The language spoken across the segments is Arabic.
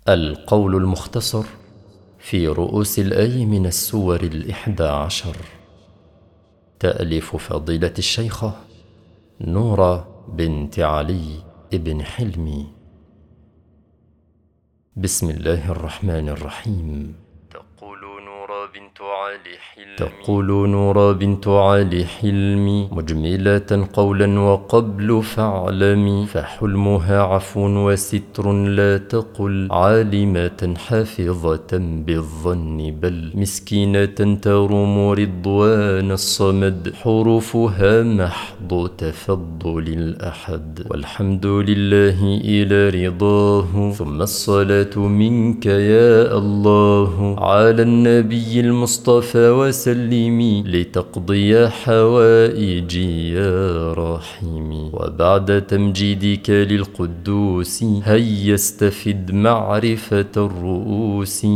القول المختصر في رؤوس الآي من السور 11. تأليف فضيلة الشيخة نورة بنت علي ابن حلمي. بسم الله الرحمن الرحيم. تقول نورة بنت علي حلمي مجملة قولا وقبل فاعلمي، فحلمها عفو وستر لا تقل عالمة حافظة بالظن، بل مسكينة تروم رضوان الصمد، حروفها محض تفضل الأحد. والحمد لله إلى رضاه، ثم الصلاة منك يا الله على النبي المصطفى وسلمي، لتقضي حوائجي يا رحيمي. وبعد تمجيدك للقدوس هيا استفد معرفة الرؤوس.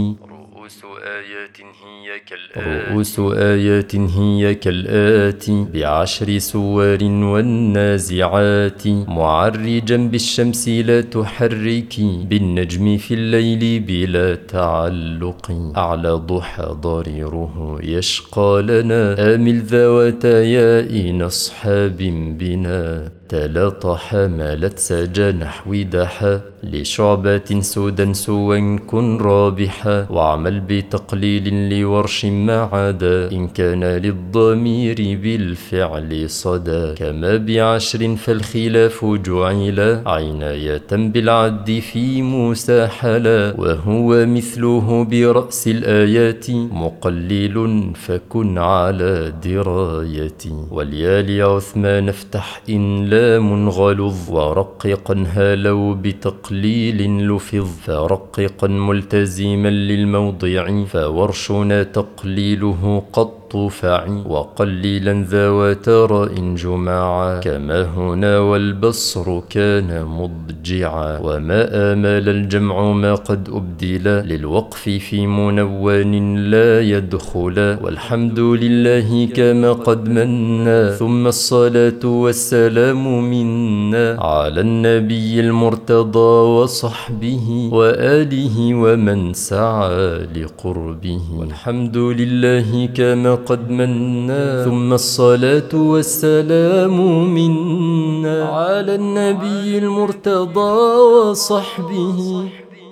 رؤوس آيات هي كالآتي: ب10 سور والنازعات، معرجا بالشمس لا تحركي، بالنجم في الليل بلا تعلق، أعلى ضحى ضريره يشقى لنا، آمل ذوات ياء أصحاب بنا، تلاطى حملت سجى نحو دحى، لشعبة سودا سوا كن رابحا، واعمل بتقليل لورش ما عدا، إن كان للضمير بالفعل صدى، كما ب10 فالخلاف جعل، عناية بالعد في موسى حلا، وهو مثله برأس الآيات، مقلل فكن على درايتي. واليال عثمان افتح إن لام غلظ، ورققا لو بتقليل لفظ، فرققا ملتزما للموضع، فورشنا تقليله قط فعي، وقليلا ذوات راء جماعا، كما هنا والبصر كان مضجعا. وما آمل الجمع ما قد أبدل، للوقف في منون لا يدخل، والحمد لله كما قد منا، ثم الصلاة والسلام منا، على النبي المرتضى وصحبه وآله ومن سعى لقربه. والحمد لله كما قد منا، ثم الصلاة والسلام منا، على النبي المرتضى وصحبه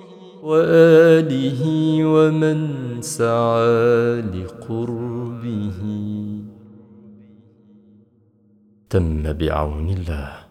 وآله ومن سعى لقربه. تم بعون الله.